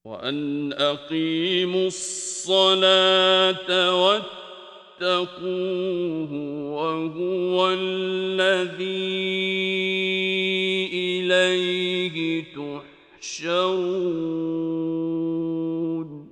وأن أقيموا الصلاة واتقوه وهو الذي إليه تحشرون